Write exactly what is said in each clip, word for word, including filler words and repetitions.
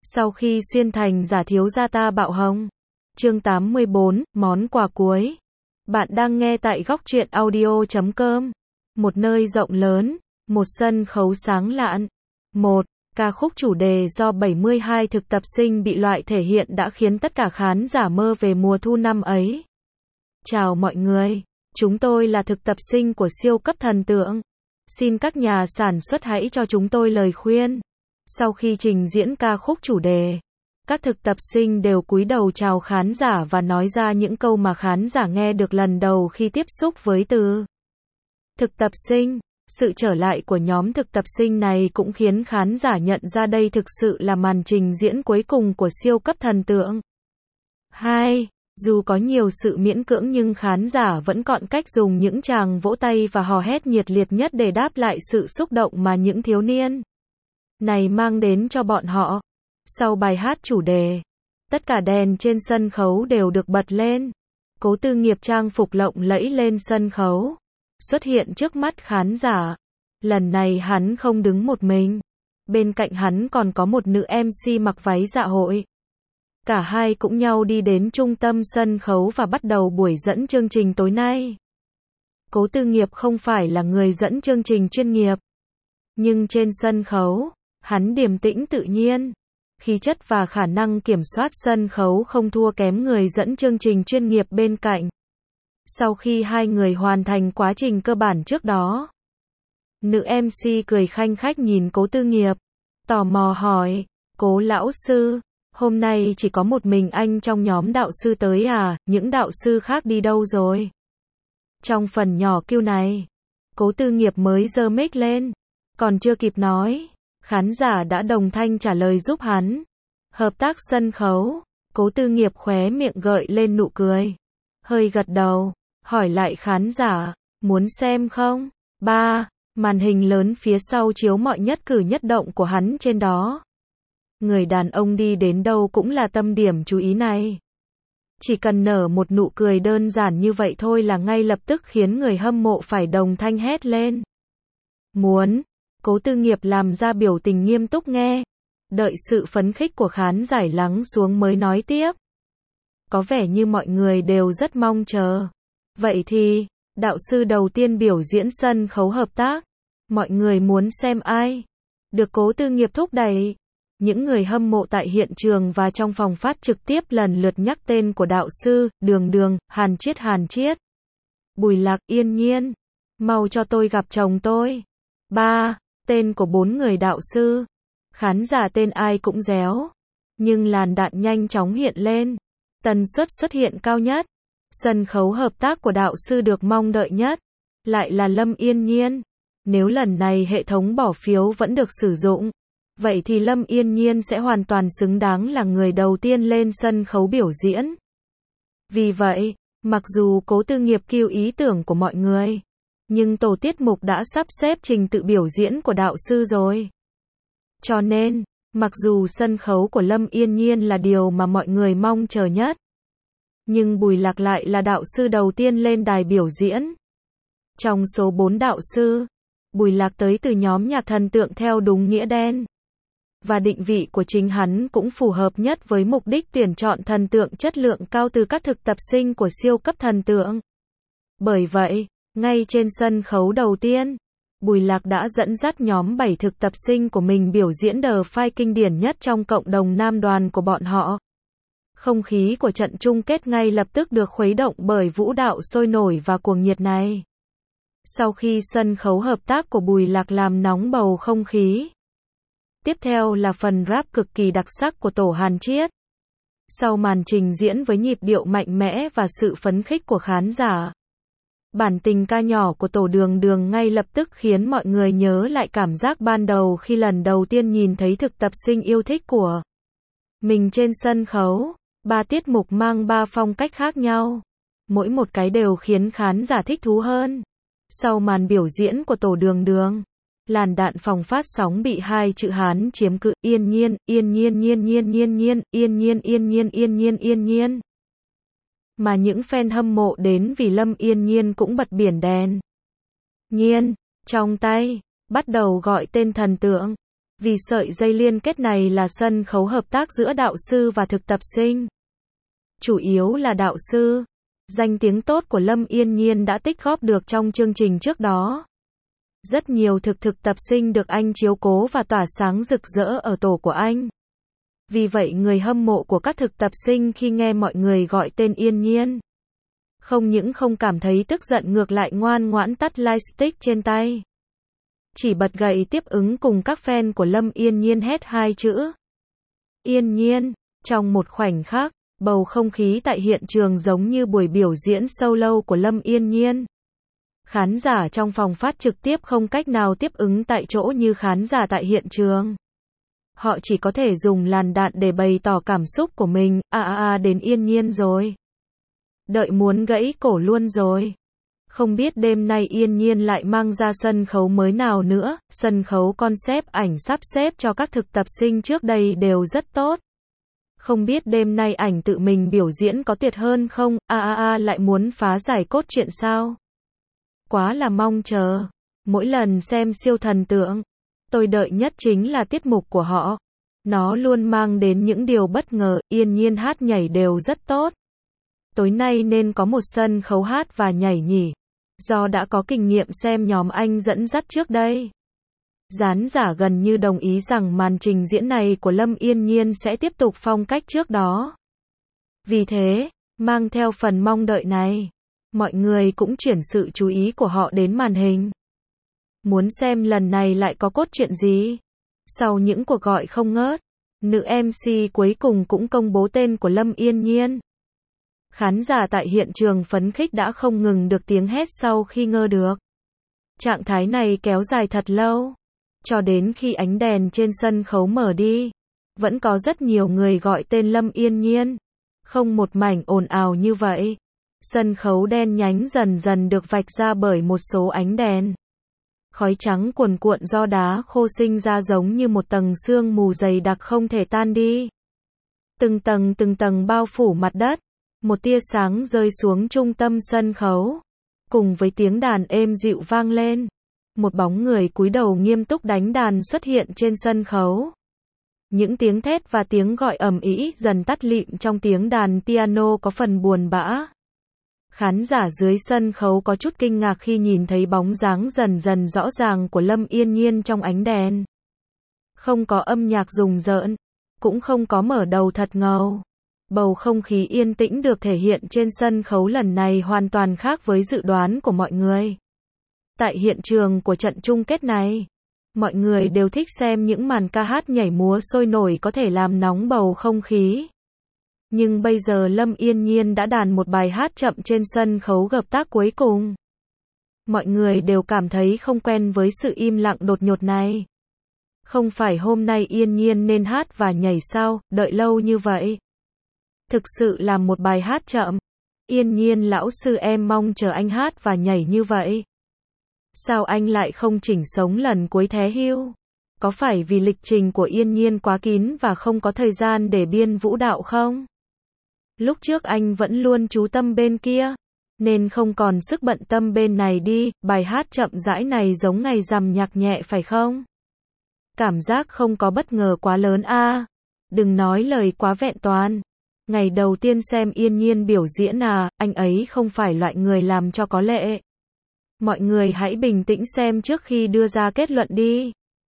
Sau khi xuyên thành giả thiếu gia ta bạo hồng. Chương tám mươi bốn, món quà cuối. Bạn đang nghe tại góc truyện audio chấm com. Một nơi rộng lớn, một sân khấu sáng lạn. Một ca khúc chủ đề do bảy mươi hai thực tập sinh bị loại thể hiện đã khiến tất cả khán giả mơ về mùa thu năm ấy. Chào mọi người, chúng tôi là thực tập sinh của siêu cấp thần tượng. Xin các nhà sản xuất hãy cho chúng tôi lời khuyên. Sau khi trình diễn ca khúc chủ đề, các thực tập sinh đều cúi đầu chào khán giả và nói ra những câu mà khán giả nghe được lần đầu khi tiếp xúc với từ thực tập sinh. Sự trở lại của nhóm thực tập sinh này cũng khiến khán giả nhận ra đây thực sự là màn trình diễn cuối cùng của siêu cấp thần tượng. hai. Dù có nhiều sự miễn cưỡng nhưng khán giả vẫn chọn cách dùng những tràng vỗ tay và hò hét nhiệt liệt nhất để đáp lại sự xúc động mà những thiếu niên này mang đến cho bọn họ. Sau bài hát chủ đề, tất cả đèn trên sân khấu đều được bật lên. Cố Tư Nghiệp trang phục lộng lẫy lên sân khấu, xuất hiện trước mắt khán giả. Lần này hắn không đứng một mình. Bên cạnh hắn còn có một nữ em xê mặc váy dạ hội. Cả hai cũng nhau đi đến trung tâm sân khấu và bắt đầu buổi dẫn chương trình tối nay. Cố Tư Nghiệp không phải là người dẫn chương trình chuyên nghiệp, nhưng trên sân khấu, hắn điềm tĩnh tự nhiên. Khí chất và khả năng kiểm soát sân khấu không thua kém người dẫn chương trình chuyên nghiệp bên cạnh. Sau khi hai người hoàn thành quá trình cơ bản trước đó, nữ em xê cười khanh khách nhìn Cố Tư Nghiệp, tò mò hỏi, Cố lão sư, hôm nay chỉ có một mình anh trong nhóm đạo sư tới à, những đạo sư khác đi đâu rồi? Trong phần nhỏ Q này, Cố Tư Nghiệp mới giơ mic lên, còn chưa kịp nói, khán giả đã đồng thanh trả lời giúp hắn. Hợp tác sân khấu. Cố Tư Nghiệp khóe miệng gợi lên nụ cười, hơi gật đầu, hỏi lại khán giả, muốn xem không? ba. Màn hình lớn phía sau chiếu mọi nhất cử nhất động của hắn trên đó. Người đàn ông đi đến đâu cũng là tâm điểm chú ý này. Chỉ cần nở một nụ cười đơn giản như vậy thôi là ngay lập tức khiến người hâm mộ phải đồng thanh hét lên. Muốn. Cố Tư Nghiệp làm ra biểu tình nghiêm túc nghe, đợi sự phấn khích của khán giả lắng xuống mới nói tiếp. Có vẻ như mọi người đều rất mong chờ. Vậy thì, đạo sư đầu tiên biểu diễn sân khấu hợp tác. Mọi người muốn xem ai? Được Cố Tư Nghiệp thúc đẩy. Những người hâm mộ tại hiện trường và trong phòng phát trực tiếp lần lượt nhắc tên của đạo sư, Đường Đường, Hàn Chiết Hàn Chiết, Bùi Lạc, Yên Nhiên. Mau cho tôi gặp chồng tôi. ba. Tên của bốn người đạo sư. Khán giả tên ai cũng réo. Nhưng làn đạn nhanh chóng hiện lên. Tần suất xuất hiện cao nhất. Sân khấu hợp tác của đạo sư được mong đợi nhất. Lại là Lâm Yên Nhiên. Nếu lần này hệ thống bỏ phiếu vẫn được sử dụng, vậy thì Lâm Yên Nhiên sẽ hoàn toàn xứng đáng là người đầu tiên lên sân khấu biểu diễn. Vì vậy, mặc dù Cố Tư Nghiệp kêu ý tưởng của mọi người, nhưng tổ tiết mục đã sắp xếp trình tự biểu diễn của đạo sư rồi. Cho nên, mặc dù sân khấu của Lâm Yên Nhiên là điều mà mọi người mong chờ nhất, nhưng Bùi Lạc lại là đạo sư đầu tiên lên đài biểu diễn. Trong số bốn đạo sư, Bùi Lạc tới từ nhóm nhạc thần tượng theo đúng nghĩa đen. Và định vị của chính hắn cũng phù hợp nhất với mục đích tuyển chọn thần tượng chất lượng cao từ các thực tập sinh của siêu cấp thần tượng. Bởi vậy, ngay trên sân khấu đầu tiên, Bùi Lạc đã dẫn dắt nhóm bảy thực tập sinh của mình biểu diễn The Fight kinh điển nhất trong cộng đồng nam đoàn của bọn họ. Không khí của trận chung kết ngay lập tức được khuấy động bởi vũ đạo sôi nổi và cuồng nhiệt này. Sau khi sân khấu hợp tác của Bùi Lạc làm nóng bầu không khí, tiếp theo là phần rap cực kỳ đặc sắc của tổ Hàn Chiết. Sau màn trình diễn với nhịp điệu mạnh mẽ và sự phấn khích của khán giả, bản tình ca nhỏ của tổ Đường Đường ngay lập tức khiến mọi người nhớ lại cảm giác ban đầu khi lần đầu tiên nhìn thấy thực tập sinh yêu thích của mình trên sân khấu. Ba tiết mục mang ba phong cách khác nhau, mỗi một cái đều khiến khán giả thích thú hơn. Sau màn biểu diễn của tổ Đường Đường, làn đạn phòng phát sóng bị hai chữ Hán chiếm cứ, Yên Nhiên, Yên Nhiên Nhiên Nhiên Nhiên Nhiên, Yên Nhiên Yên Nhiên Yên Nhiên Yên Nhiên. Mà những fan hâm mộ đến vì Lâm Yên Nhiên cũng bật biển đèn Nhiên trong tay, bắt đầu gọi tên thần tượng. Vì sợi dây liên kết này là sân khấu hợp tác giữa đạo sư và thực tập sinh. Chủ yếu là đạo sư. Danh tiếng tốt của Lâm Yên Nhiên đã tích góp được trong chương trình trước đó. Rất nhiều thực thực tập sinh được anh chiếu cố và tỏa sáng rực rỡ ở tổ của anh. Vì vậy người hâm mộ của các thực tập sinh khi nghe mọi người gọi tên Yên Nhiên, không những không cảm thấy tức giận ngược lại ngoan ngoãn tắt lightstick trên tay. Chỉ bật gậy tiếp ứng cùng các fan của Lâm Yên Nhiên hét hai chữ Yên Nhiên. Trong một khoảnh khắc, bầu không khí tại hiện trường giống như buổi biểu diễn solo của Lâm Yên Nhiên. Khán giả trong phòng phát trực tiếp không cách nào tiếp ứng tại chỗ như khán giả tại hiện trường. Họ chỉ có thể dùng làn đạn để bày tỏ cảm xúc của mình. À à à đến Yên Nhiên rồi. Đợi muốn gãy cổ luôn rồi. Không biết đêm nay Yên Nhiên lại mang ra sân khấu mới nào nữa. Sân khấu concept ảnh sắp xếp cho các thực tập sinh trước đây đều rất tốt. Không biết đêm nay ảnh tự mình biểu diễn có tuyệt hơn không? À à à lại muốn phá giải cốt truyện sao? Quá là mong chờ. Mỗi lần xem siêu thần tượng, tôi đợi nhất chính là tiết mục của họ. Nó luôn mang đến những điều bất ngờ. Yên Nhiên hát nhảy đều rất tốt. Tối nay nên có một sân khấu hát và nhảy nhỉ. Do đã có kinh nghiệm xem nhóm anh dẫn dắt trước đây. Gián giả gần như đồng ý rằng màn trình diễn này của Lâm Yên Nhiên sẽ tiếp tục phong cách trước đó. Vì thế, mang theo phần mong đợi này, mọi người cũng chuyển sự chú ý của họ đến màn hình. Muốn xem lần này lại có cốt truyện gì? Sau những cuộc gọi không ngớt, nữ em xê cuối cùng cũng công bố tên của Lâm Yên Nhiên. Khán giả tại hiện trường phấn khích đã không ngừng được tiếng hét sau khi ngơ được. Trạng thái này kéo dài thật lâu. Cho đến khi ánh đèn trên sân khấu mở đi, vẫn có rất nhiều người gọi tên Lâm Yên Nhiên. Không một mảnh ồn ào như vậy. Sân khấu đen nhánh dần dần được vạch ra bởi một số ánh đèn. Khói trắng cuồn cuộn do đá khô sinh ra giống như một tầng sương mù dày đặc không thể tan đi. Từng tầng từng tầng bao phủ mặt đất. Một tia sáng rơi xuống trung tâm sân khấu. Cùng với tiếng đàn êm dịu vang lên. Một bóng người cúi đầu nghiêm túc đánh đàn xuất hiện trên sân khấu. Những tiếng thét và tiếng gọi ầm ĩ dần tắt lịm trong tiếng đàn piano có phần buồn bã. Khán giả dưới sân khấu có chút kinh ngạc khi nhìn thấy bóng dáng dần dần rõ ràng của Lâm Yên Nhiên trong ánh đèn. Không có âm nhạc rùng rợn, cũng không có mở đầu thật ngầu. Bầu không khí yên tĩnh được thể hiện trên sân khấu lần này hoàn toàn khác với dự đoán của mọi người. Tại hiện trường của trận chung kết này, mọi người đều thích xem những màn ca hát nhảy múa sôi nổi có thể làm nóng bầu không khí. Nhưng bây giờ Lâm Yên Nhiên đã đàn một bài hát chậm trên sân khấu gập tác cuối cùng. Mọi người đều cảm thấy không quen với sự im lặng đột ngột này. Không phải hôm nay Yên Nhiên nên hát và nhảy sao, đợi lâu như vậy. Thực sự là một bài hát chậm. Yên Nhiên lão sư em mong chờ anh hát và nhảy như vậy. Sao anh lại không chỉnh sống lần cuối thế hưu? Có phải vì lịch trình của Yên Nhiên quá kín và không có thời gian để biên vũ đạo không? Lúc trước anh vẫn luôn chú tâm bên kia, nên không còn sức bận tâm bên này đi. Bài hát chậm rãi này giống ngày rằm nhạc nhẹ phải không? Cảm giác không có bất ngờ quá lớn a. À, đừng nói lời quá vẹn toàn. Ngày đầu tiên xem Yên Nhiên biểu diễn à, anh ấy không phải loại người làm cho có lệ. Mọi người hãy bình tĩnh xem trước khi đưa ra kết luận đi.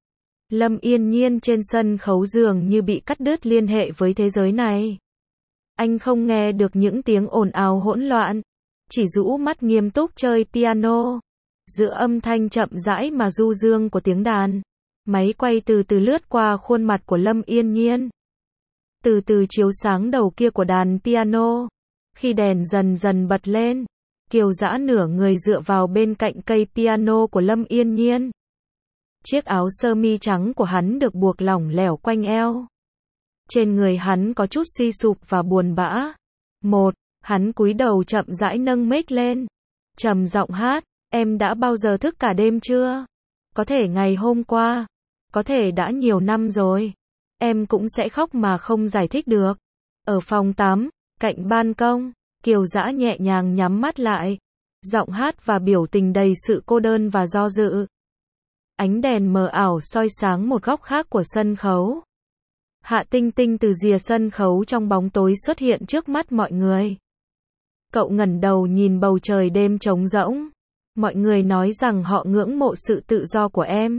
Lâm Yên Nhiên trên sân khấu dường như bị cắt đứt liên hệ với thế giới này. Anh không nghe được những tiếng ồn ào hỗn loạn, chỉ rũ mắt nghiêm túc chơi piano. Giữa âm thanh chậm rãi mà du dương của tiếng đàn, máy quay từ từ lướt qua khuôn mặt của Lâm Yên Nhiên. Từ từ chiếu sáng đầu kia của đàn piano. Khi đèn dần dần bật lên, Kiều Dã nửa người dựa vào bên cạnh cây piano của Lâm Yên Nhiên. Chiếc áo sơ mi trắng của hắn được buộc lỏng lẻo quanh eo. Trên người hắn có chút suy sụp và buồn bã. Một, hắn cúi đầu chậm rãi nâng mic lên. Trầm giọng hát, em đã bao giờ thức cả đêm chưa? Có thể ngày hôm qua, có thể đã nhiều năm rồi. Em cũng sẽ khóc mà không giải thích được. Ở phòng tắm, cạnh ban công, Kiều Dã nhẹ nhàng nhắm mắt lại. Giọng hát và biểu tình đầy sự cô đơn và do dự. Ánh đèn mờ ảo soi sáng một góc khác của sân khấu. Hạ Tinh Tinh từ rìa sân khấu trong bóng tối xuất hiện trước mắt mọi người. Cậu ngẩng đầu nhìn bầu trời đêm trống rỗng. Mọi người nói rằng họ ngưỡng mộ sự tự do của em.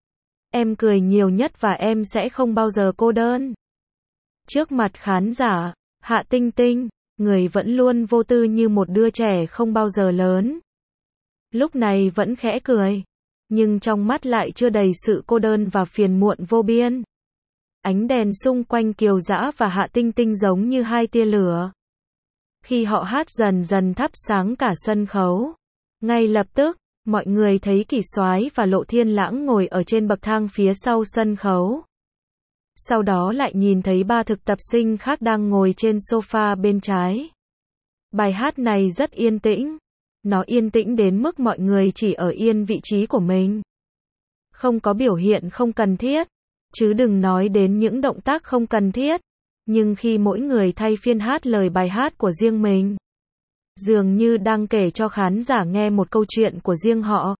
Em cười nhiều nhất và em sẽ không bao giờ cô đơn. Trước mặt khán giả, Hạ Tinh Tinh, người vẫn luôn vô tư như một đứa trẻ không bao giờ lớn. Lúc này vẫn khẽ cười, nhưng trong mắt lại chưa đầy sự cô đơn và phiền muộn vô biên. Ánh đèn xung quanh Kiều Dã và Hạ Tinh Tinh giống như hai tia lửa. Khi họ hát dần dần thắp sáng cả sân khấu, ngay lập tức, mọi người thấy Kỳ Soái và Lộ Thiên Lãng ngồi ở trên bậc thang phía sau sân khấu. Sau đó lại nhìn thấy ba thực tập sinh khác đang ngồi trên sofa bên trái. Bài hát này rất yên tĩnh. Nó yên tĩnh đến mức mọi người chỉ ở yên vị trí của mình. Không có biểu hiện không cần thiết, chứ đừng nói đến những động tác không cần thiết. Nhưng khi mỗi người thay phiên hát lời bài hát của riêng mình, dường như đang kể cho khán giả nghe một câu chuyện của riêng họ.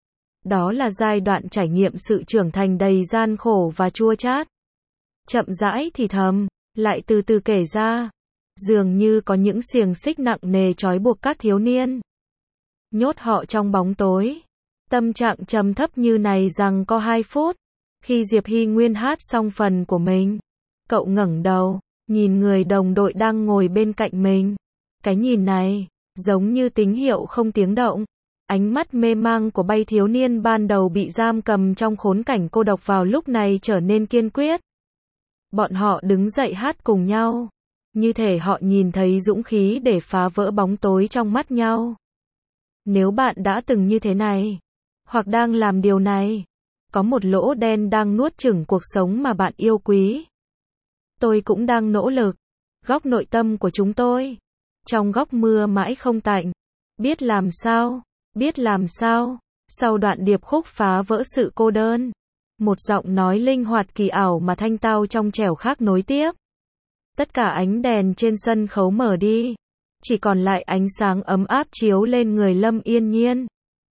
Đó là giai đoạn trải nghiệm sự trưởng thành đầy gian khổ và chua chát. Chậm rãi thì thầm, lại từ từ kể ra. Dường như có những xiềng xích nặng nề trói buộc các thiếu niên, nhốt họ trong bóng tối. Tâm trạng trầm thấp như này rằng có hai phút. Khi Diệp Hy Nguyên hát xong phần của mình, cậu ngẩng đầu, nhìn người đồng đội đang ngồi bên cạnh mình. Cái nhìn này, giống như tín hiệu không tiếng động. Ánh mắt mê mang của bay thiếu niên ban đầu bị giam cầm trong khốn cảnh cô độc vào lúc này trở nên kiên quyết. Bọn họ đứng dậy hát cùng nhau. Như thể họ nhìn thấy dũng khí để phá vỡ bóng tối trong mắt nhau. Nếu bạn đã từng như thế này, hoặc đang làm điều này, có một lỗ đen đang nuốt chửng cuộc sống mà bạn yêu quý. Tôi cũng đang nỗ lực. Góc nội tâm của chúng tôi. Trong góc mưa mãi không tạnh. Biết làm sao, biết làm sao. Sau đoạn điệp khúc phá vỡ sự cô đơn. Một giọng nói linh hoạt kỳ ảo mà thanh tao trong trẻo khác nối tiếp. Tất cả ánh đèn trên sân khấu mở đi. Chỉ còn lại ánh sáng ấm áp chiếu lên người Lâm Yên Nhiên.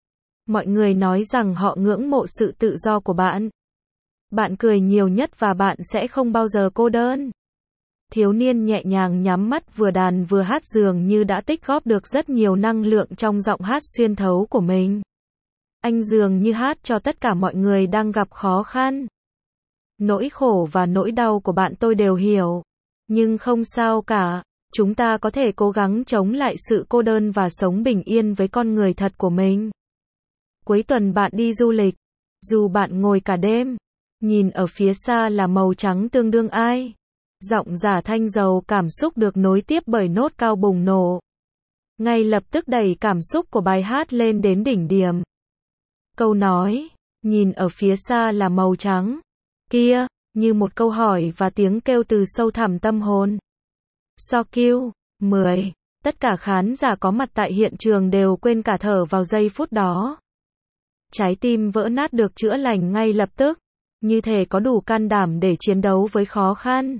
Mọi người nói rằng họ ngưỡng mộ sự tự do của bạn. Bạn cười nhiều nhất và bạn sẽ không bao giờ cô đơn. Thiếu niên nhẹ nhàng nhắm mắt vừa đàn vừa hát dường như đã tích góp được rất nhiều năng lượng trong giọng hát xuyên thấu của mình. Anh dường như hát cho tất cả mọi người đang gặp khó khăn. Nỗi khổ và nỗi đau của bạn tôi đều hiểu. Nhưng không sao cả. Chúng ta có thể cố gắng chống lại sự cô đơn và sống bình yên với con người thật của mình. Cuối tuần bạn đi du lịch. Dù bạn ngồi cả đêm, nhìn ở phía xa là màu trắng tương đương ai. Giọng giả thanh giàu cảm xúc được nối tiếp bởi nốt cao bùng nổ. Ngay lập tức đẩy cảm xúc của bài hát lên đến đỉnh điểm. Câu nói, nhìn ở phía xa là màu trắng. Kia, như một câu hỏi và tiếng kêu từ sâu thẳm tâm hồn. So Q, mười. Tất cả khán giả có mặt tại hiện trường đều quên cả thở vào giây phút đó. Trái tim vỡ nát được chữa lành ngay lập tức. Như thể có đủ can đảm để chiến đấu với khó khăn.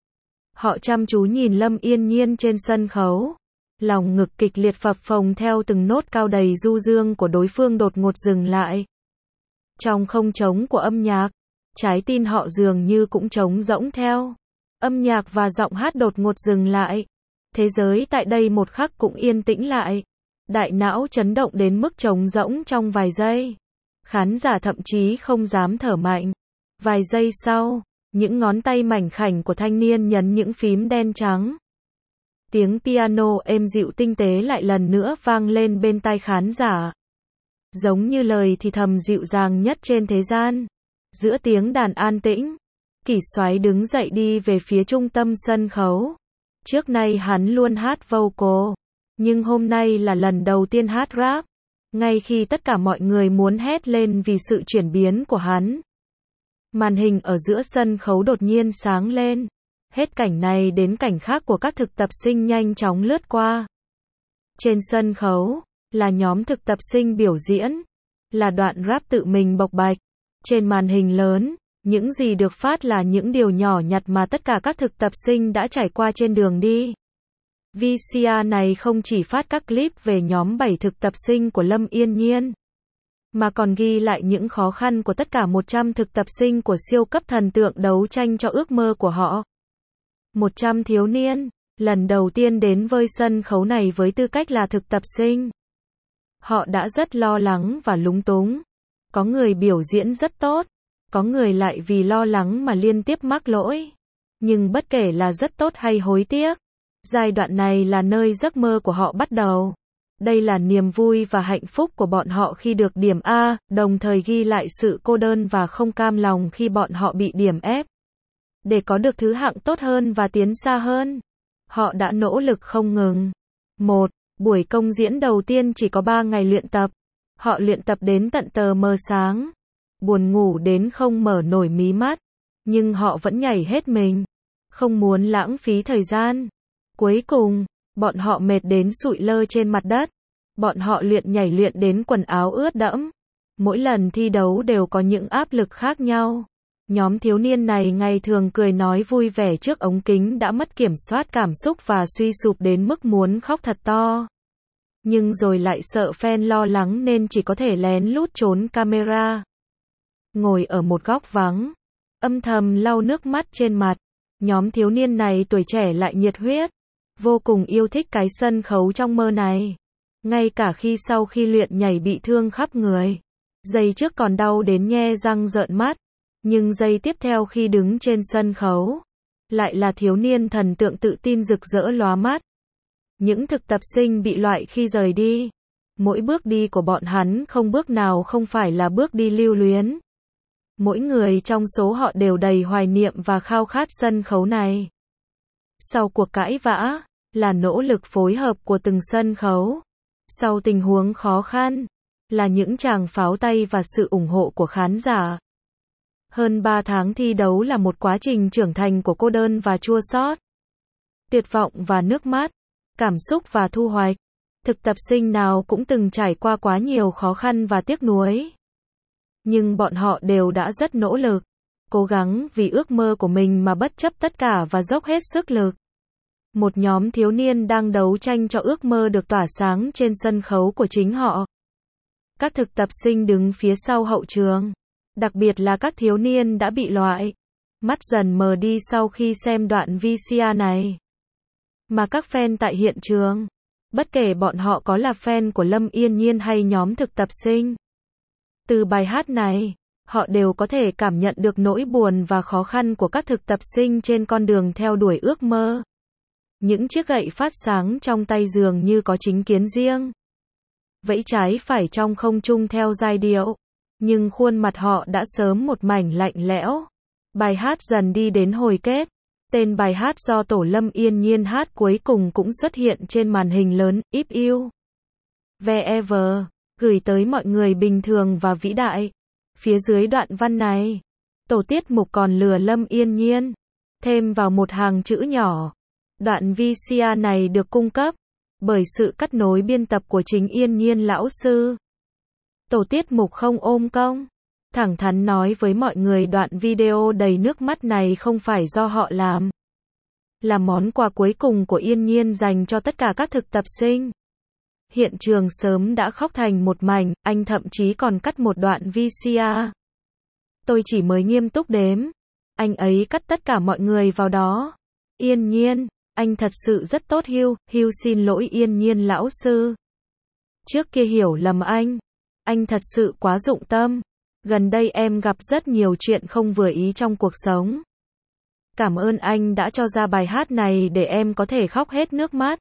Họ chăm chú nhìn Lâm Yên Nhiên trên sân khấu. Lòng ngực kịch liệt phập phồng theo từng nốt cao đầy du dương của đối phương đột ngột dừng lại. Trong không trống của âm nhạc, trái tim họ dường như cũng trống rỗng theo. Âm nhạc và giọng hát đột ngột dừng lại. Thế giới tại đây một khắc cũng yên tĩnh lại. Đại não chấn động đến mức trống rỗng trong vài giây. Khán giả thậm chí không dám thở mạnh. Vài giây sau, những ngón tay mảnh khảnh của thanh niên nhấn những phím đen trắng. Tiếng piano êm dịu tinh tế lại lần nữa vang lên bên tai khán giả. Giống như lời thì thầm dịu dàng nhất trên thế gian. Giữa tiếng đàn an tĩnh, Kỳ Soái đứng dậy đi về phía trung tâm sân khấu. Trước nay hắn luôn hát vocal, nhưng hôm nay là lần đầu tiên hát rap. Ngay khi tất cả mọi người muốn hét lên vì sự chuyển biến của hắn, màn hình ở giữa sân khấu đột nhiên sáng lên. Hết cảnh này đến cảnh khác của các thực tập sinh nhanh chóng lướt qua. Trên sân khấu, là nhóm thực tập sinh biểu diễn, là đoạn rap tự mình bộc bạch. Trên màn hình lớn, những gì được phát là những điều nhỏ nhặt mà tất cả các thực tập sinh đã trải qua trên đường đi. vê xê rờ này không chỉ phát các clip về nhóm bảy thực tập sinh của Lâm Yên Nhiên, mà còn ghi lại những khó khăn của tất cả một trăm thực tập sinh của siêu cấp thần tượng đấu tranh cho ước mơ của họ. một trăm thiếu niên, lần đầu tiên đến với sân khấu này với tư cách là thực tập sinh. Họ đã rất lo lắng và lúng túng. Có người biểu diễn rất tốt, có người lại vì lo lắng mà liên tiếp mắc lỗi. Nhưng bất kể là rất tốt hay hối tiếc, giai đoạn này là nơi giấc mơ của họ bắt đầu. Đây là niềm vui và hạnh phúc của bọn họ khi được điểm A, đồng thời ghi lại sự cô đơn và không cam lòng khi bọn họ bị điểm F. Để có được thứ hạng tốt hơn và tiến xa hơn, họ đã nỗ lực không ngừng. một. Buổi công diễn đầu tiên chỉ có ba ngày luyện tập. Họ luyện tập đến tận tờ mờ sáng. Buồn ngủ đến không mở nổi mí mắt. Nhưng họ vẫn nhảy hết mình. Không muốn lãng phí thời gian. Cuối cùng, bọn họ mệt đến sụi lơ trên mặt đất. Bọn họ luyện nhảy luyện đến quần áo ướt đẫm. Mỗi lần thi đấu đều có những áp lực khác nhau. Nhóm thiếu niên này ngày thường cười nói vui vẻ trước ống kính đã mất kiểm soát cảm xúc và suy sụp đến mức muốn khóc thật to. Nhưng rồi lại sợ fan lo lắng nên chỉ có thể lén lút trốn camera. Ngồi ở một góc vắng, âm thầm lau nước mắt trên mặt. Nhóm thiếu niên này tuổi trẻ lại nhiệt huyết, vô cùng yêu thích cái sân khấu trong mơ này. Ngay cả khi sau khi luyện nhảy bị thương khắp người, giây trước còn đau đến nhe răng rợn mắt. Nhưng giây tiếp theo khi đứng trên sân khấu, lại là thiếu niên thần tượng tự tin rực rỡ lóa mắt. Những thực tập sinh bị loại khi rời đi. Mỗi bước đi của bọn hắn không bước nào không phải là bước đi lưu luyến. Mỗi người trong số họ đều đầy hoài niệm và khao khát sân khấu này. Sau cuộc cãi vã, là nỗ lực phối hợp của từng sân khấu. Sau tình huống khó khăn, là những tràng pháo tay và sự ủng hộ của khán giả. Hơn ba tháng thi đấu là một quá trình trưởng thành của cô đơn và chua xót. Tuyệt vọng và nước mắt, cảm xúc và thu hoạch. Thực tập sinh nào cũng từng trải qua quá nhiều khó khăn và tiếc nuối. Nhưng bọn họ đều đã rất nỗ lực, cố gắng vì ước mơ của mình mà bất chấp tất cả và dốc hết sức lực. Một nhóm thiếu niên đang đấu tranh cho ước mơ được tỏa sáng trên sân khấu của chính họ. Các thực tập sinh đứng phía sau hậu trường, đặc biệt là các thiếu niên đã bị loại, mắt dần mờ đi sau khi xem đoạn vê xê rờ này. Mà các fan tại hiện trường, bất kể bọn họ có là fan của Lâm Yên Nhiên hay nhóm thực tập sinh, từ bài hát này, họ đều có thể cảm nhận được nỗi buồn và khó khăn của các thực tập sinh trên con đường theo đuổi ước mơ. Những chiếc gậy phát sáng trong tay dường như có chính kiến riêng, vẫy trái phải trong không trung theo giai điệu, nhưng khuôn mặt họ đã sớm một mảnh lạnh lẽo. Bài hát dần đi đến hồi kết. Tên bài hát do tổ Lâm Yên Nhiên hát cuối cùng cũng xuất hiện trên màn hình lớn, If You Wherever, gửi tới mọi người bình thường và vĩ đại. Phía dưới đoạn văn này, tổ tiết mục còn lừa Lâm Yên Nhiên, thêm vào một hàng chữ nhỏ. Đoạn vê xê rờ này được cung cấp bởi sự cắt nối biên tập của chính Yên Nhiên lão sư. Tổ tiết mục không ôm công, thẳng thắn nói với mọi người đoạn video đầy nước mắt này không phải do họ làm. Là món quà cuối cùng của Yên Nhiên dành cho tất cả các thực tập sinh. Hiện trường sớm đã khóc thành một mảnh, anh thậm chí còn cắt một đoạn vê xê rờ. Tôi chỉ mới nghiêm túc đếm. Anh ấy cắt tất cả mọi người vào đó. Yên Nhiên, anh thật sự rất tốt Hugh, Hugh xin lỗi Yên Nhiên lão sư. Trước kia hiểu lầm anh. Anh thật sự quá dụng tâm. Gần đây em gặp rất nhiều chuyện không vừa ý trong cuộc sống. Cảm ơn anh đã cho ra bài hát này để em có thể khóc hết nước mắt.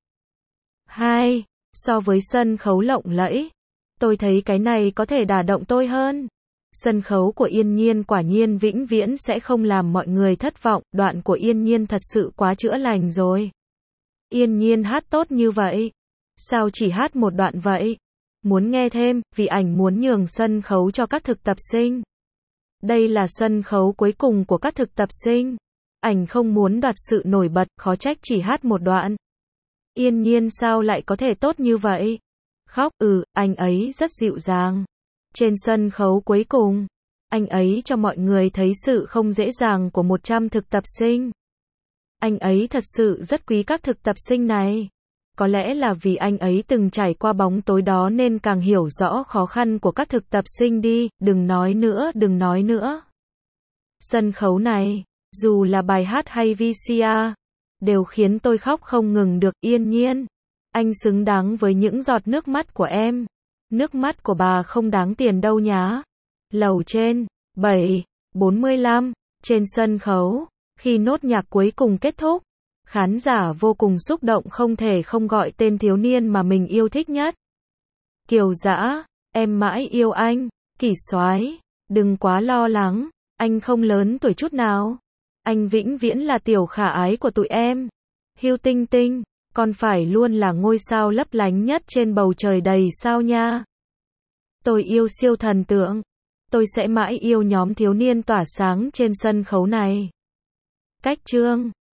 hai. So với sân khấu lộng lẫy, tôi thấy cái này có thể đả động tôi hơn. Sân khấu của Yên Nhiên quả nhiên vĩnh viễn sẽ không làm mọi người thất vọng, đoạn của Yên Nhiên thật sự quá chữa lành rồi. Yên Nhiên hát tốt như vậy. Sao chỉ hát một đoạn vậy? Muốn nghe thêm, vì ảnh muốn nhường sân khấu cho các thực tập sinh. Đây là sân khấu cuối cùng của các thực tập sinh. Ảnh không muốn đoạt sự nổi bật, khó trách chỉ hát một đoạn. Yên Nhiên sao lại có thể tốt như vậy? Khóc, ừ, anh ấy rất dịu dàng. Trên sân khấu cuối cùng, anh ấy cho mọi người thấy sự không dễ dàng của một trăm thực tập sinh. Anh ấy thật sự rất quý các thực tập sinh này. Có lẽ là vì anh ấy từng trải qua bóng tối đó nên càng hiểu rõ khó khăn của các thực tập sinh đi, đừng nói nữa, đừng nói nữa. Sân khấu này, dù là bài hát hay vê xê a, đều khiến tôi khóc không ngừng được. Yên Nhiên, anh xứng đáng với những giọt nước mắt của em. Nước mắt của bà không đáng tiền đâu nhá. Lầu trên, bảy, bốn mươi lăm, trên sân khấu, khi nốt nhạc cuối cùng kết thúc, khán giả vô cùng xúc động không thể không gọi tên thiếu niên mà mình yêu thích nhất. Kiều Dã, em mãi yêu anh. Kỳ Soái, đừng quá lo lắng, anh không lớn tuổi chút nào. Anh vĩnh viễn là tiểu khả ái của tụi em. Hưu Tinh Tinh, con phải luôn là ngôi sao lấp lánh nhất trên bầu trời đầy sao nha. Tôi yêu siêu thần tượng. Tôi sẽ mãi yêu nhóm thiếu niên tỏa sáng trên sân khấu này. Cách chương